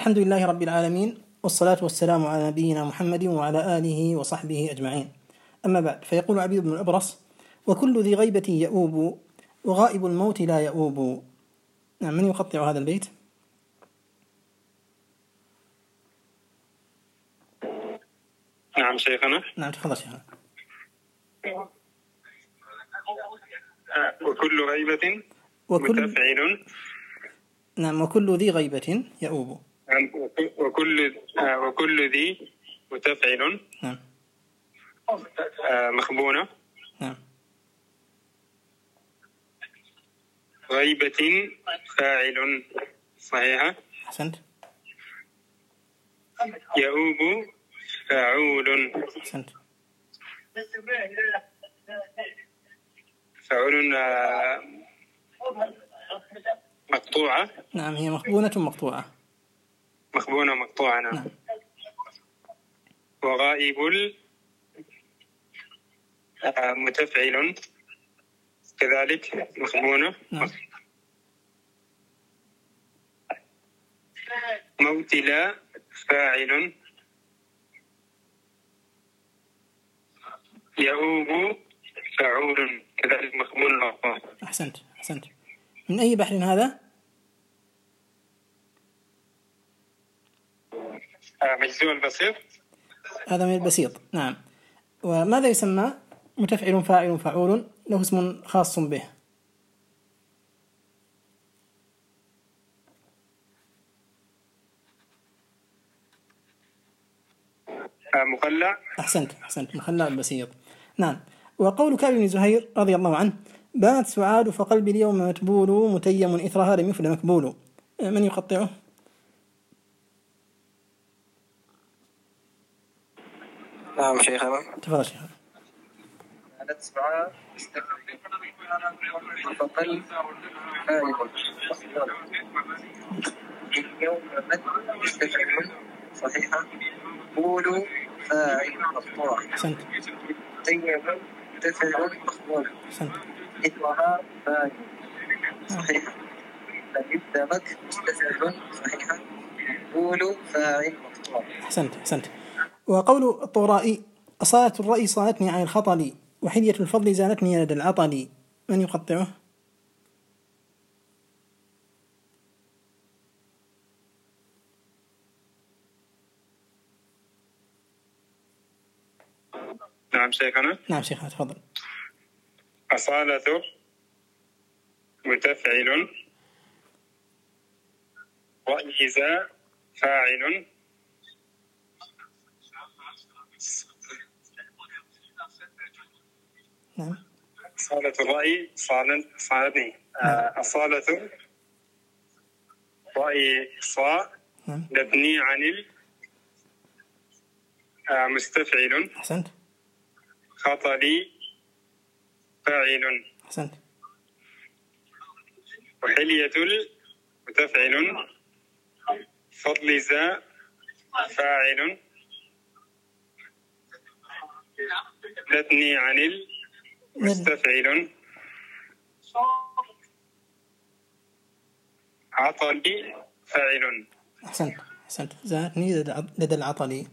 الحمد لله رب العالمين، والصلاة والسلام على نبينا محمد وعلى آله وصحبه أجمعين. أما بعد، فيقول عبيد بن الأبرص: وكل ذي غيبة يؤوب، وغائب الموت لا يؤوب. نعم، من يقطع هذا البيت؟ نعم شيخنا. نعم تفضل شيخنا. وكل غيبة متفعل. نعم، وكل ذي غيبة يؤوب. وكل ذي متفعل. نعم. مخبونة. نعم. غيبة فاعل. صحيحة. أحسنت. يؤوب فاعول. أحسنت. فاعل مقطوعة. نعم، هي مخبونة مقطوعة. مخبونة مقطوعة. نعم. وغائب متفعل كذلك مخبونة. نعم. موتلا فاعل. يؤوب فاعول كذلك مخبون. أحسنت. من أي بحر هذا؟ مجزوم البسيط. هذا من البسيط. نعم. وماذا يسمى متفعل فاعل فعول له اسم خاص به؟ مخلع. أحسنت. مخلع البسيط. نعم. وقول كعب بن زهير رضي الله عنه: بانت سعاد فقلبي اليوم متبول، متيم إثرها لم يفل مكبول. من يقطعه؟ نعم شيخنا. تفضل شيخنا. بانت سعاد فقلبي اليوم متبول. صحيحة. قولوا فاعل مقطوع. أحسنت. تيم متفعل مخبول. أحسنت. إثرها فاعل. صحيحة. يبدأ مستفعل. صحيحة. قولوا فاعل مقطوع. أحسنت. وقول الطورائي: أصالة الرأي صانتني عن الخطل، وحلية الفضل زانتني لدى العطل. من يقطعه؟ نعم شيخنا. نعم شيخنا تفضل. أصالة متفعل، وإذا فاعل. نعم. أصالة الرأي صالتني. أصالة رأي صاء مبني عن مستفعل. أحسنت. خطلي فاعل. أحسنت. وحلية المتفعل، فضل ذا فاعل. لتني عن المستفعل، عطلي فاعل. أحسنت. زادني لدى العطلي.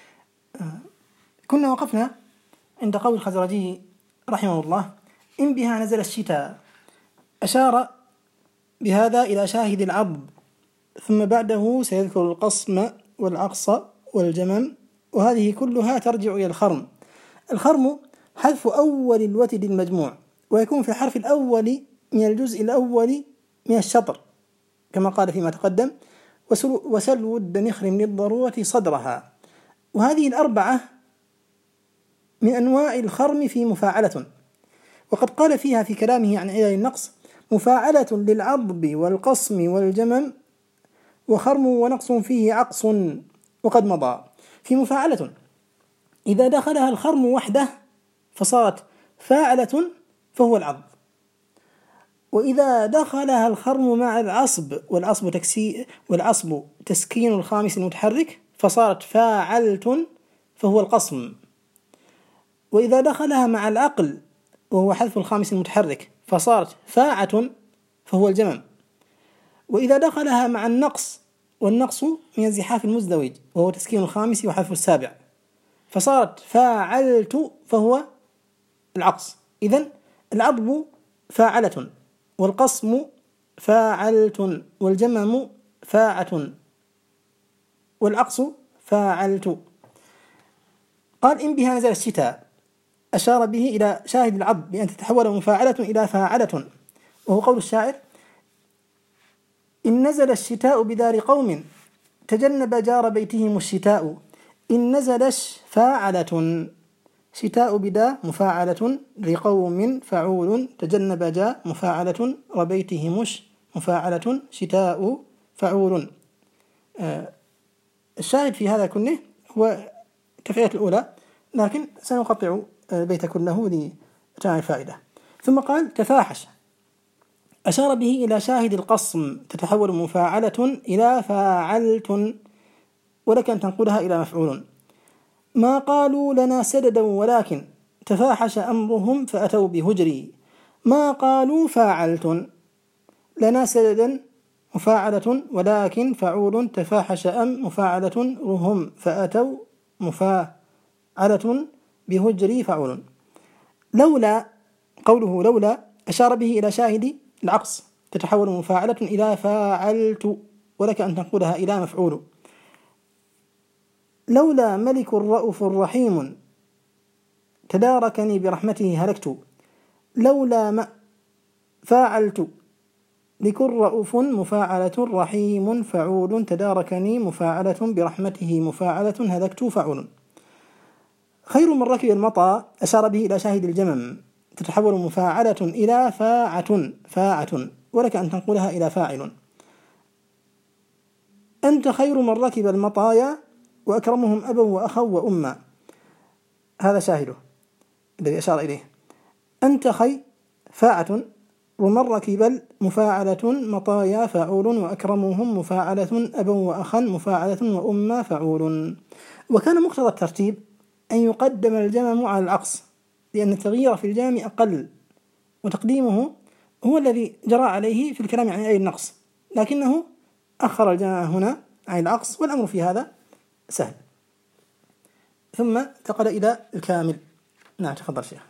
كنا وقفنا عند قول الخزرجي رحمه الله: إن بها نزل الشتاء. أشار بهذا إلى شاهد العضب، ثم بعده سيذكر القصم والعقص والجمم، وهذه كلها ترجع إلى الخرم. الخرم حذف أول الوتد المجموع، ويكون في الحرف الأول من الجزء الأول من الشطر، كما قال فيما تقدم: وسل ود نخر للضرورة صدرها. وهذه الأربعة من أنواع الخرم في مفاعلة، وقد قال فيها في كلامه عن علل النقص: مفاعلة للعضب والقصم والجمم، وخرم ونقص فيه عقص وقد مضى. في مفاعلة إذا دخلها الخرم وحده فصارت فاعلة فهو العضب، وإذا دخلها الخرم مع العصب والعصب تسكين الخامس المتحرك فصارت فاعلة فهو القصم، وإذا دخلها مع العقل وهو حذف الخامس المتحرك فصارت فاعة فهو الجمم، وإذا دخلها مع النقص والنقص من الزحاف المزدوج وهو تسكين الخامس وحذف السابع، فصارت فاعلت فهو العقص. إذن العضب فاعلة، والقصم فاعلت، والجمم فاعة، والعقص فاعلت. قال إن بها نزل الشتاء، أشار به إلى شاهد العضب بأن تتحول مفاعلة إلى فاعلة، وهو قول الشاعر: إن نزل الشتاء بدار قوم تجنب جار بيتهم الشتاء. إن نزلش فاعلة، شتاء بدا مفاعلة، لقوم فعول، تجنب جاء مفاعلة، ربيتهمش مفاعلة، شتاء فعول. الشاهد في هذا كله هو التفعيلة الأولى، لكن سنقطع البيت كله لتمام الفائدة. ثم قال تفاحش، أشار به إلى شاهد القصم، تتحول مفاعلة إلى فاعلت، ولك أن تنقلها إلى مفعول. ما قالوا لنا سددا ولكن تفاحش أمرهم فأتوا بهجري. ما قالوا فاعلت، لنا سددا مفاعلة، ولكن فعول، تفاحش مفاعلة، رهم فأتوا مفاعلة، بهجري فعول. لولا، قوله لولا أشار به إلى شاهد العقص، تتحول مفاعلة إلى فاعلت، ولك أن تنقلها إلى مفعول. لولا ملك رؤوف رحيم تداركني برحمته هلكت. لولا ما فاعلت، لكن رؤوف مفاعلة، رحيم فعول، تداركني مفاعلة، برحمته مفاعلة، هلكت فعول. خير من ركب المطى، أشار به إلى شاهد الجمم، تتحول مفاعلة إلى فاعة، ولك أن تنقلها إلى فاعل. أنت خير من ركب المطايا وأكرمهم أبا وأخا وأما، هذا شاهده الذي أشار إليه. أنت فاعة، ومن ركب مفاعلة، مطايا فاعول، وأكرمهم مفاعلة، أبا وأخا مفاعلة، وأما فعول. وكان مقتضى الترتيب أن يقدم الجمم على العقص، لأن التغيير في الجمم أقل، وتقديمه هو الذي جرى عليه في الكلام عن أي النقص، لكنه أخر الجمم هنا عن العقص، والأمر في هذا سهل. ثم انتقل إلى الكامل. نعم، تفضل شيخ.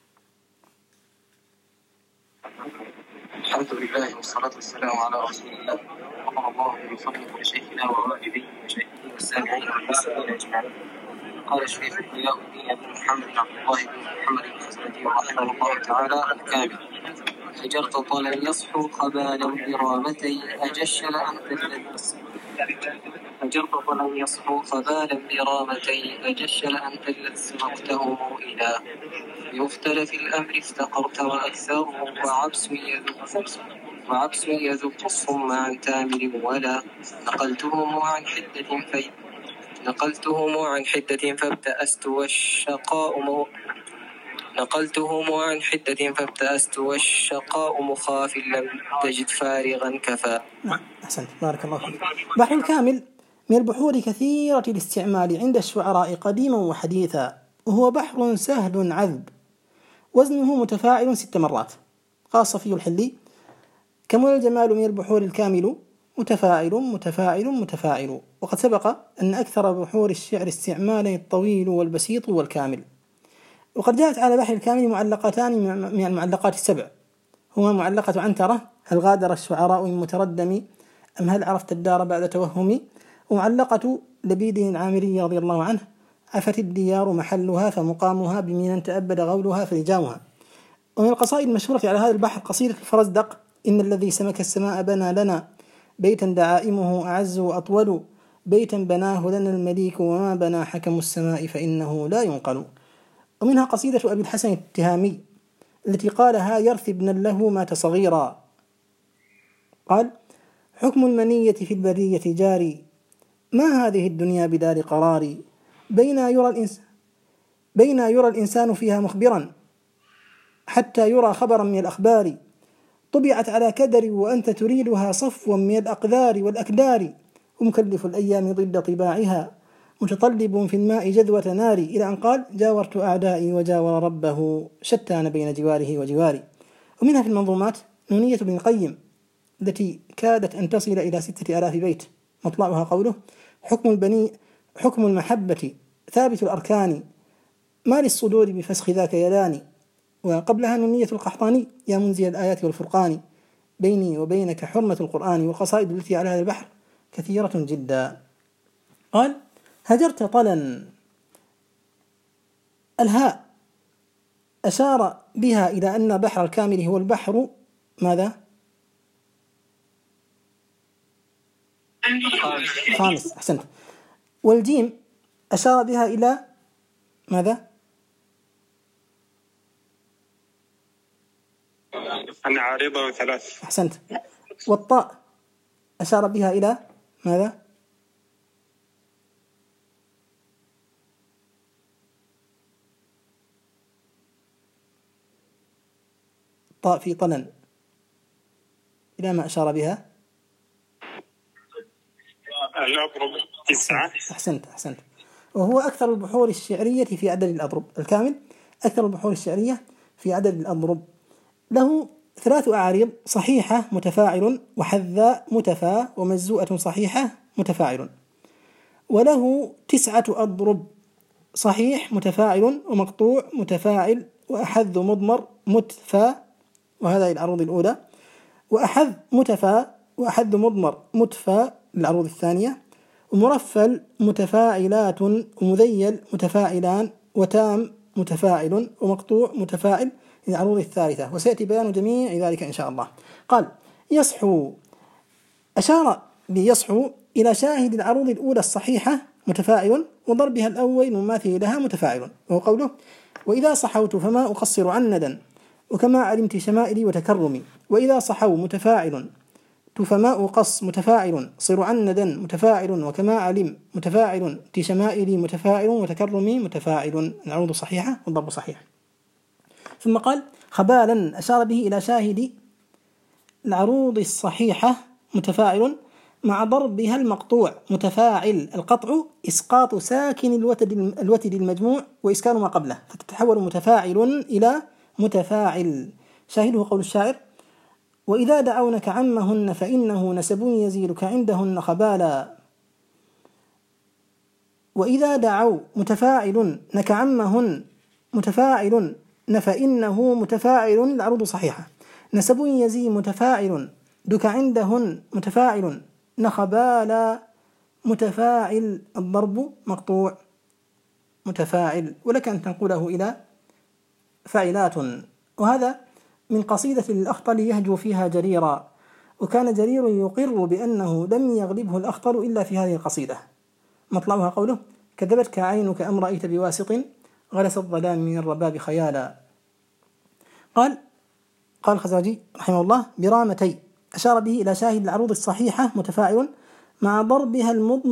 الحمد لله والصلاة والسلام على رسول الله، وصلى الله وسلم على شيخنا ووالديه وشيخه والسامعين والمسلمين أجمعين. قال الشيخ ضياء الدين بن محمد عبد الله بن محمد الخزرجي رحمه الله تعالى: الكامل. هجرت طلا يصحو قبالا برامتي، أجش لأنت الذي هجرت طلا يصحو قبالا برامتي، أجش لأنت الذي سبقته إلى بمختلف الأمر افتقرت وأكثر، وعبس يذوق الصم عن تامر ولا نقلتهم عن حدة فابتأست والشقاء مخاف لم تجد فارغا كفى. أحسنت، بارك الله فيك. بحر الكامل من البحور كثيرة الاستعمال عند الشعراء قديما وحديثا، وهو بحر سهل عذب، وزنه متفاعل 6 مرات. قال صفي الحلي: كمل الجمال من البحور الكامل، متفاعل. وقد سبق أن أكثر بحور الشعر استعمالا الطويل والبسيط والكامل. وقد جاءت على بحر الكامل معلقتان من المعلقات 7، هما معلقة عنترة: هل غادر الشعراء من متردم، أم هل عرفت الدار بعد توهم، ومعلقة لبيد العامري رضي الله عنه: عفت الديار محلها فمقامها، بمن تأبد غولها فلجامها. ومن القصائد المشهورة على هذا البحر قصيدة الفرزدق: إن الذي سمك السماء بنى لنا بيتا دعائمه أعز وأطول، بيتا بناه لنا المليك وما بنى حكم السماء فإنه لا ينقل. ومنها قصيدة أبي الحسن التهامي التي قالها يرثي ابنا له مات صغيرا، قال: حكم المنية في البرية جاري، ما هذه الدنيا بدار قراري، بين يرى الإنسان فيها مخبرا، حتى يرى خبرا من الأخبار، طبعت على كدر وأنت تريدها صفوا من الأقدار والأكدار، ومكلف الأيام ضد طباعها، متطلب في الماء جذوة ناري، إلى أن قال: جاورت أعدائي وجاور ربه، شتان بين جواره وجواري. ومنها في المنظومات نونية ابن القيم التي كادت أن تصل إلى 6000 بيت، مطلعها قوله: حكم المحبة ثابت الأركان، ما للصدور بفسخ ذاك يداني. وقبلها نونية القحطاني: يا منزل الآيات والفرقان، بيني وبينك حرمة القرآن. والقصائد التي على هذا البحر كثيرة جدا. قال: هجرت طلا. الهاء أشار بها إلى أن بحر الكامل هو البحر ماذا؟ خامس. أحسنت. والجيم أشار بها إلى ماذا؟ أن عارضة 3. أحسنت. والطاء أشار بها إلى ماذا؟ طاء في طلن إلى ما أشار بها؟ الأضرب 9. أحسنت. وهو أكثر البحور الشعرية في عدد الأضرب. الكامل أكثر البحور الشعرية في عدد الأضرب. له 3 أعاريض: صحيحة متفاعل، وحذاء متفا، ومجزوءة صحيحة متفاعل. وله 9 أضرب: صحيح متفاعل، ومقطوع متفاعل، وأحذ مضمر متفا، وهذه العروض الأولى. وأحذ متفا، وأحذ مضمر متفا للعروض الثانية. ومرفل متفاعلات، ومذيل متفاعلان، وتام متفاعل، ومقطوع متفاعل للعروض الثالثة. وسيأتي بيان جميع ذلك إن شاء الله. قال: يصحو. أشار بيصحو إلى شاهد العروض الأولى الصحيحة متفاعل، وضربها الأول المماثل لها متفاعل. وهو قوله: وإذا صحوت فما أقصر عن ندى، وكما علمت شمائلي وتكرمي. وإذا صحوا متفاعل، فما أقص متفاعل، صر عن ندى متفاعل، وكما علم متفاعل، شمائلي متفاعل، وتكرمي متفاعل. العروض صحيحة والضرب صحيح. ثم قال: خبالا. أشار به إلى شاهد العروض الصحيحة متفاعل، مع ضربها المقطوع متفاعل. القطع إسقاط ساكن الوتد المجموع وإسكان ما قبله، فتتحول متفاعل إلى متفاعل. شاهده قول الشاعر: وإذا دعونك عمهن فإنه نسب يزيدك عندهن خبالا. وإذا دعوا متفاعل نك عمهن متفاعل فإنه متفاعل. العروض صحيحة. نسب يزي متفاعل، دك عندهن متفاعل، نخبالا متفاعل. الضرب مقطوع متفاعل، ولك أن تنقله إلى فاعلات. وهذا من قصيدة للأخطل يهجو فيها جريرا، وكان جرير يقر بأنه لم يغلبه الأخطل إلا في هذه القصيدة. مطلعها قوله: كذبتك عينك أم رأيت بواسط، غلس الظلام من الرباب خيالا. قال الخزرجي رحمه الله: برامتي. أشار به إلى شاهد العروض الصحيحة متفاعل، مع ضربها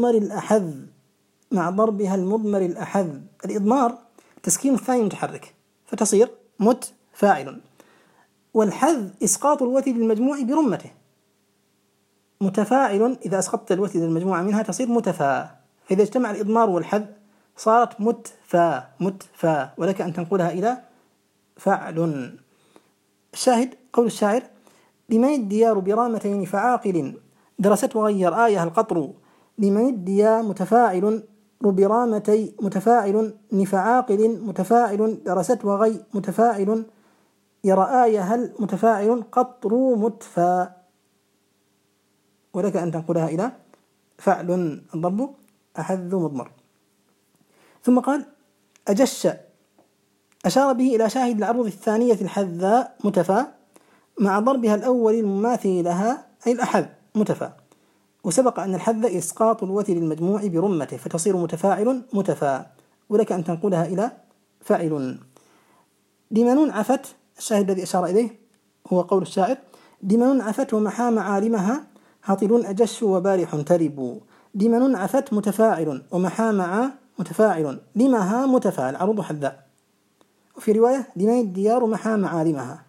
المضمر الأحذ. الإضمار تسكين الثاني متحرك فتصير متفاعل. والحذ إسقاط الوتد المجموع برمته. متفاعل إذا أسقطت الوتد المجموعة منها تصير متفا، فإذا اجتمع الإضمار والحذ صارت متفا، ولك أن تنقلها إلى فعل. الشاهد قول الشاعر: لمن الديار برامتين فعاقل، درست وغير آيها القطر. لمن الديار متفاعل، برامتي متفاعل، نفعاقل متفاعل، درست وغي متفاعل، يرى آيها المتفاعل، قطر متفا، ولك أن تنقلها إلى فعل. الضرب أحذ مضمر. ثم قال: أجش. أشار به إلى شاهد العروض الثانية الحذاء متفا، مع ضربها الأول المماثل لها أي الأحذ متفا. وسبق أن الحذ إسقاط الوتر المجموع برمته، فتصير متفاعل متفا، ولك أن تنقلها إلى فاعل. لمن عفت. الشاهد الذي أشار إليه هو قول الشاعر: لمن عفت ومحى معالمها، هطل أجش وبارح ترب. لمن عفت متفاعل، ومحى مع متفاعل، لمها متفاعل عروض حذاء. وفي رواية: لمن الديار محى معالمها.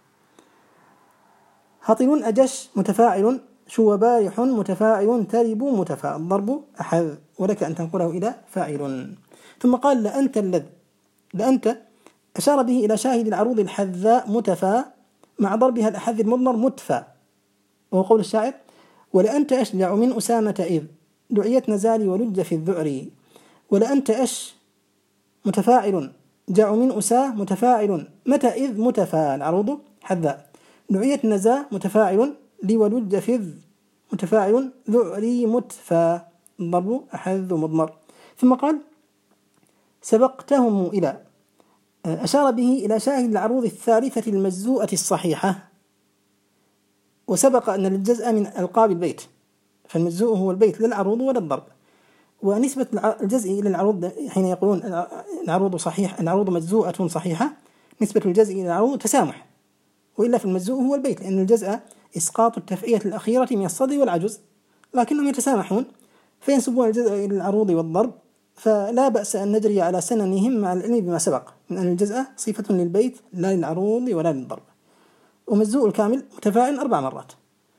هطل أجش متفاعل، شو بارح متفاعل، ترب متفاعل. الضرب أحذ، ولك أن تنقله إلى فاعل. ثم قال: لأنت. أشار به إلى شاهد العروض الحذاء متفا، مع ضربها الأحذ المضمر متفا. وهو قول الشاعر: ولأنت أشجع من أسامة إذ دعيت نزالي ولج في الذعر، ولأنت أش متفاعل، جاء من أسا متفاعل، متى إذ متفاعل عروض حذاء، دعيت نزا متفاعل، لي ولج فذ متفاعل، ذعري متفى، الضرب أحذ مضمر. ثم قال سبقتهم إلى، أشار به إلى شاهد العروض الثالثة المجزوءة الصحيحة. وسبق أن الجزء من ألقاب البيت، فالمجزوء هو البيت لا العروض ولا الضرب. ونسبة الجزء إلى العروض حين يقولون العروض صحيح، العروض مجزوءة صحيحة، نسبة الجزء إلى العروض تسامح، وإلا في المجزوء هو البيت، لأن الجزء إسقاط التفعية الأخيرة من الصدر والعجز، لكنهم يتسامحون فينسبون الجزء إلى العروض والضرب. فلا بأس أن نجري على سننهم مع العلم بما سبق من أن الجزء صفة للبيت لا للعروض ولا للضرب. ومجزوء الكامل متفاعل 4 مرات.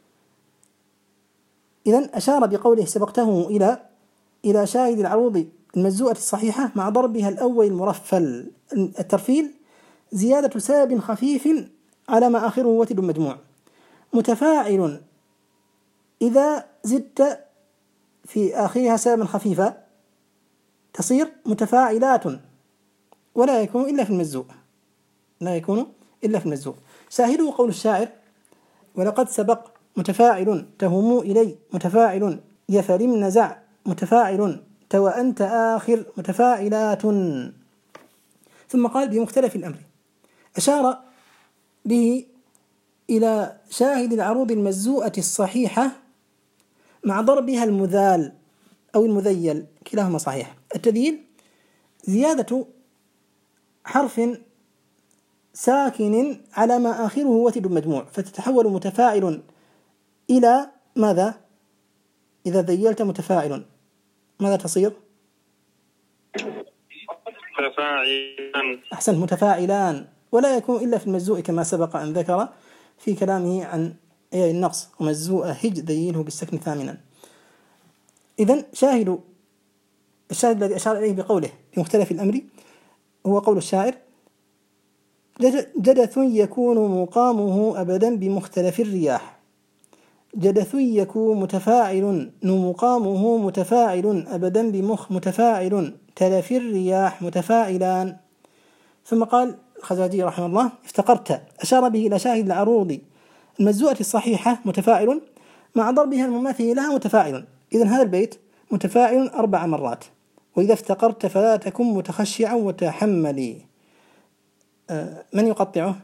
إذن أشار بقوله سبقته إلى شاهد العروض المجزوءة الصحيحة مع ضربها الأول المرفل. الترفيل زيادة سبب خفيف على ما آخره وتد مجموع. متفاعل إذا زدت في آخرها سببا خفيفا تصير متفاعلات، ولا يكون إلا في المجزوء، لا يكون إلا في المجزوء. شاهدوا قول الشاعر ولقد سبق متفاعل، تهموا إلي متفاعل، يفرم نزع متفاعل، تو أنت آخر متفاعلات. ثم قال بمختلف الأمر، أشار به إلى شاهد العروض المجزوءة الصحيحة مع ضربها المذال أو المذيل، كلاهما صحيح. التذييل زيادة حرف ساكن على ما آخره وتد مجموع، فتتحول متفاعل إلى ماذا؟ إذا ذيلت متفاعل ماذا تصير؟ متفاعلان. أحسنت، متفاعلان، ولا يكون إلا في المجزوء كما سبق أن ذكر في كلامه عن النقص، ومجزوء هج ذيله بالسكن ثامنا. إذن الشاهد الذي أشار إليه بقوله بمختلف الأمر هو قول الشاعر جدث يكون مقامه أبدا بمختلف الرياح. جدث يكون متفاعل مقامه متفاعل أبدا متفاعل، تلف الرياح متفاعلان. ثم قال الخزاجي رحمه الله افتقرت، أشار به إلى شاهد العروض المجزوءة الصحيحة متفاعل مع ضربها المماثل لها متفاعل. إذن هذا البيت متفاعل 4 مرات. وإذا افتقرت فلا تكن متخشعا وتحملي. من يقطعه؟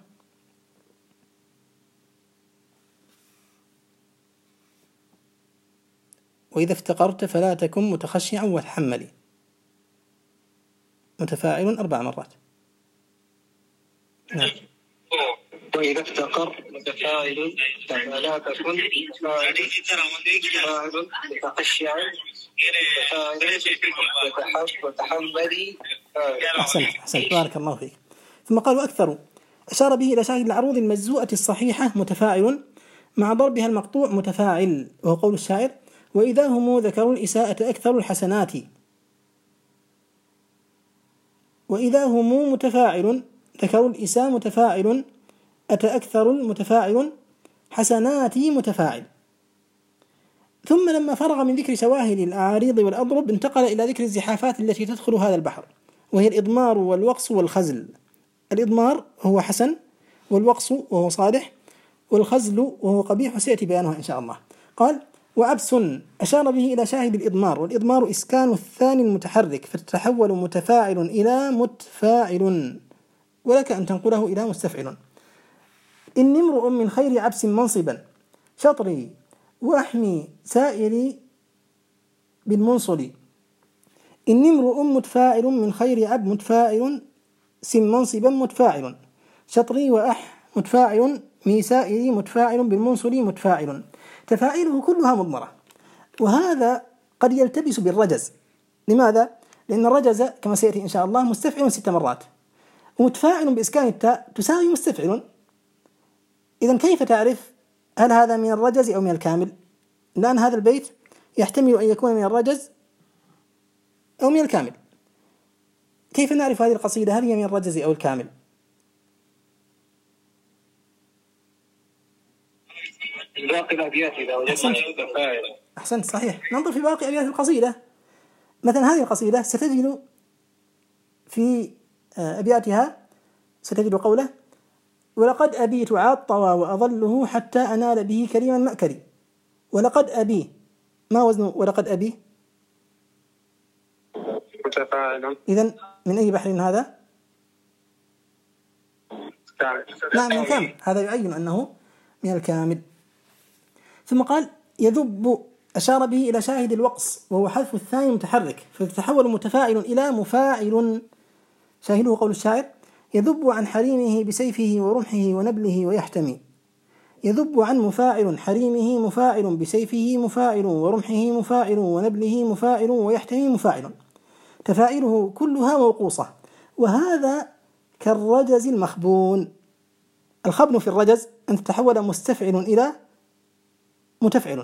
وإذا افتقرت فلا تكن متخشعا وتحملي، متفاعل 4 مرات. نعم. وإذا افتقر متفاعل فلا تكن متفاعل متخشعا وتحملي. أحسنت بارك الله فيك. ثم قال وأكثر، أشار به إلى شاهد العروض المجزوءة الصحيحة متفاعل مع ضربها المقطوع متفاعل، وهو قول الشاعر وإذا هم ذكروا الإساءة أكثر الحسنات. وإذا هم متفاعل ذكروا الإساءة متفاعل، أتى أكثر المتفاعل حسناتي متفاعل. ثم لما فرغ من ذكر شواهد الأعاريض والأضرب انتقل إلى ذكر الزحافات التي تدخل هذا البحر، وهي الإضمار والوقص والخزل. الإضمار وهو حسن، والوقص وهو صالح، والخزل وهو قبيح، وسيأتي بيانها إن شاء الله. قال وعبس، أشار به إلى شاهد الإضمار، والإضمار إسكان الثاني المتحرك فتتحول متفاعل إلى متفاعل، ولك أن تنقله إلى مستفعل. إني امرؤ من خير عبس منصبا، شطري وأحمي سائري بالمنصل. إني امرؤ متفاعل من خير عب متفاعل، سم منصبا متفاعل، شطري وأح متفاعل، ميسائري متفاعل بالمنصل متفاعل. تفاعله كلها مضمرة، وهذا قد يلتبس بالرجز. لماذا؟ لأن الرجز كما سيأتي إن شاء الله مستفعل 6 مرات، ومتفاعل بإسكان التاء تساوي مستفعل. إذن كيف تعرف هل هذا من الرجز أو من الكامل؟ لأن هذا البيت يحتمل أن يكون من الرجز أو من الكامل. كيف نعرف هذه القصيدة هل هي من الرجز أو الكامل؟ باقي الأبيات إذا وجدنا متفاعلا. أحسنت صحيح. ننظر في باقي أبيات القصيدة. مثلا هذه القصيدة ستجد في أبياتها ستجد قوله: ولقد أبيت عاطوا وأظله حتى أنال به كريما مأكلي. ولقد أبي، ما وزن ولقد أبي؟ متفاعل. إذن من أي بحر هذا؟ نعم من الكامل، هذا يعين أنه من الكامل. ثم قال: يذب، أشار به إلى شاهد الوقص وهو حذف الثاني متحرك فتتحول متفاعل إلى مفاعل. شاهده قول الشاعر: يذب عن حريمه بسيفه ورمحه ونبله ويحتمي. يذب عن مفاعل حريمه مفاعل بسيفه مفاعل ورمحه مفاعل ونبله مفاعل ويحتمي مفاعل، تفاعله كلها موقوصة. وهذا كالرجز المخبون. الخبن في الرجز أن تتحول مستفعل إلى متفعل،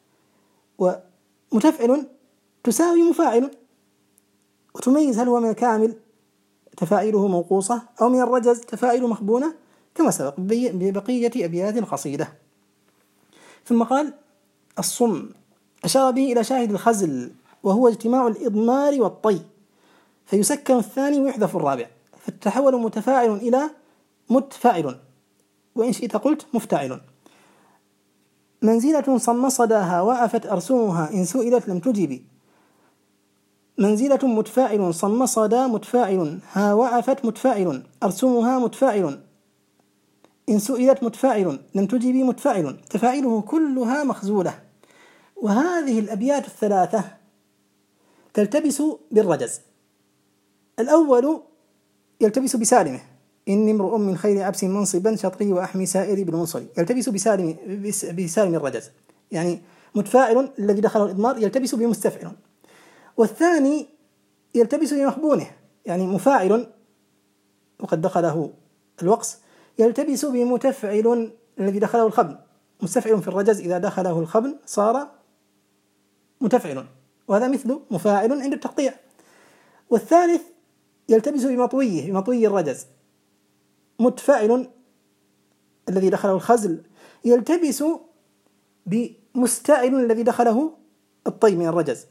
ومتفعل تساوي مفاعل، وتميز هل هو من الكامل تفاعله موقوصة أو من الرجز تفاعل مخبونة كما سبق ببقية أبيات القصيدة. ثم قال: الصم، أشار به إلى شاهد الخزل وهو اجتماع الإضمار والطي فيسكن الثاني ويحذف الرابع فتتحول متفاعل إلى متفاعل، وإن شئت قلت مفتعل. منزلة صم صداها وعفت أرسمها إن سئلت لم تجب. منزلة متفاعل صم صدا متفاعل ها وعفت متفاعل أرسمها متفاعل إن سئلت متفاعل لم تجبي متفاعل، تفاعله كلها مخزولة. وهذه الأبيات الثلاثة تلتبس بالرجز. الأول يلتبس بسالمه: إني امرؤ من خير عبس منصبا شطري وأحمي سائري بالمنصري. يلتبس بسالم الرجز، يعني متفاعل الذي دخله الإضمار يلتبس بمستفعل. والثاني يلتبس بمخبونه، يعني مفاعل وقد دخله الوقص يلتبس بمتفعل الذي دخله الخبن. مستفعل في الرجز إذا دخله الخبن صار متفعل، وهذا مثل مفاعل عند التقطيع. والثالث يلتبس بمطوي الرجز. متفاعل الذي دخله الخزل يلتبس بمستعل الذي دخله الطي من الرجز.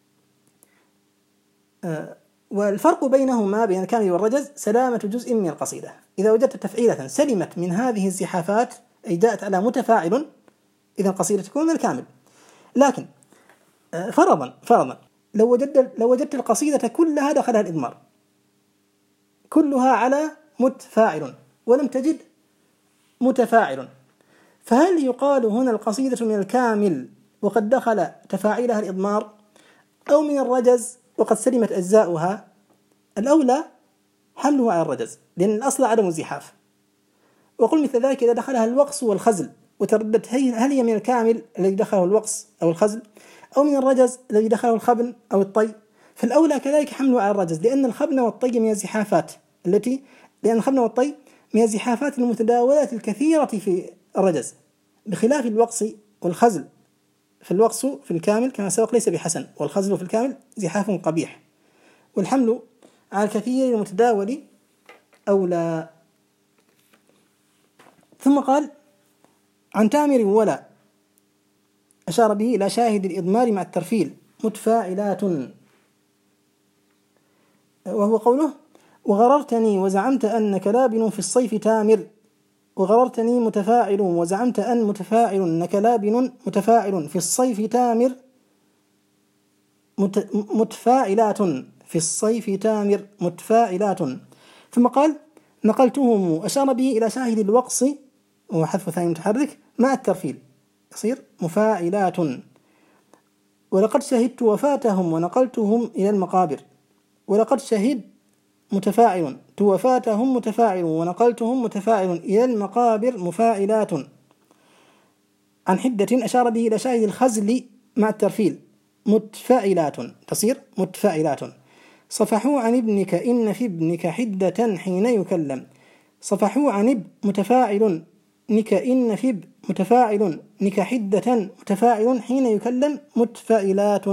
والفرق بينهما بين الكامل والرجز سلامة جزء من القصيدة. إذا وجدت تفعيلة سلمت من هذه الزحافات أي جاءت على متفاعل إذا القصيدة تكون من الكامل. لكن فرضا لو وجدت القصيدة كلها دخلها الإضمار كلها على متفاعل ولم تجد متفاعل، فهل يقال هنا القصيدة من الكامل وقد دخل تفاعلها الإضمار أو من الرجز وقد سلمت أجزاؤها؟ الأولى حمله على الرجز لأن الأصل عدم الزحاف. وقل مثل ذلك إذا دخلها الوقص والخزل وترددت هل هي من الكامل الذي دخله الوقص أو الخزل أو من الرجز الذي دخله الخبن أو الطي، فالأولى كذلك حمله على الرجز لأن الخبن والطي من الزحافات المتداولة الكثيرة في الرجز، بخلاف الوقص والخزل. فالوقص في الكامل كما سبق ليس بحسن، والخزل في الكامل زحاف قبيح، والحمل على الكثير المتداول أولى. ثم قال: عن تامر ولا، أشار به إلى شاهد الإضمار مع الترفيل متفاعلات، وهو قوله: وغررتني وزعمت أنك لابن في الصيف تامر. وغررتني متفاعل وزعمت أن متفاعل أنك لابن متفاعل في الصيف تامر متفاعلات في الصيف تامر متفاعلات. ثم قال: نقلتهم، أشار به إلى شاهد الوقص وهو حذف ثاني متحرك مع الترفيل يصير مفاعلات. ولقد شهدت وفاتهم ونقلتهم إلى المقابر. ولقد شهد متفاعل توفاتهم متفاعل ونقلتهم متفاعل إلى المقابر مفاعلات. عن حدة أشار به إلى شاهد الخزل مع الترفيل متفاعلات تصير متفاعلات. صفحوا عن ابنك إن في ابنك حدة حين يكلم. صفحوا عن اب متفاعل نك إن في اب متفاعل نك حدة متفاعل حين يكلم متفاعلات.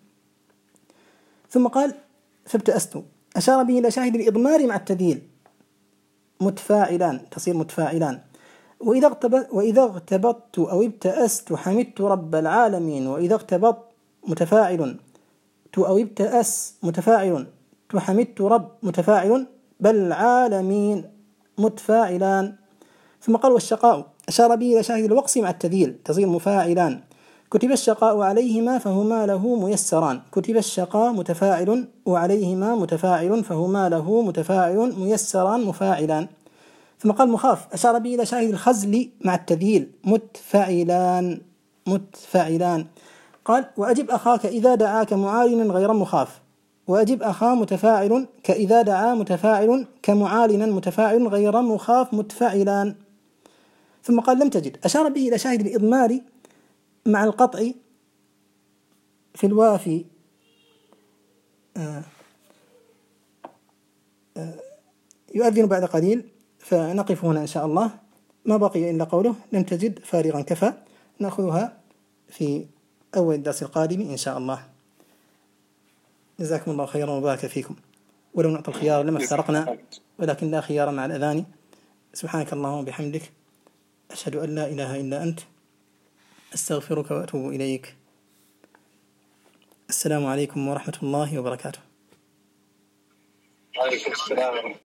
ثم قال: فابتأست، أشار به إلى شاهد الإضمار مع التذييل متفاعلان تصير متفاعلان. وإذا اغتبطت أو ابتأست حمدت رب العالمين. وإذا اغتبطت متفاعل أو ابتأس متفاعل حمدت رب متفاعل بل العالمين متفاعلان. ثم قال والشقاء أشار به إلى شاهد الوقص مع التذييل تصير مفاعلان. كتب الشقاء عليهما فهما له ميسران. كتب الشقاء متفاعل وعليهما متفاعل فهما له متفاعل ميسران مفاعلان. ثم قال مخاف أشار به إلى شاهد الخزل مع التذييل متفاعلان. قال وأجب أخاك إذا دعاك معالنا غير مخاف. وأجب أخا متفاعل كإذا دعا متفاعل كمعالنا متفاعل غير مخاف متفاعلان. ثم قال لم تجد أشار به إلى شاهد الإضمار مع القطع في الوافي يؤذن بعد قليل. فنقف هنا إن شاء الله، ما بقي إلا قوله لم تجد فارغا كفى. نأخذها في أول الدرس القادم إن شاء الله. جزاكم الله خيرا وبارك فيكم. ولو نعطي الخيار لما افترقنا، ولكن لا خيار مع الأذان. سبحانك اللهم وبحمدك أشهد أن لا إله إلا أنت أستغفرك وأتوب إليك. السلام عليكم ورحمة الله وبركاته. وعليكم السلام.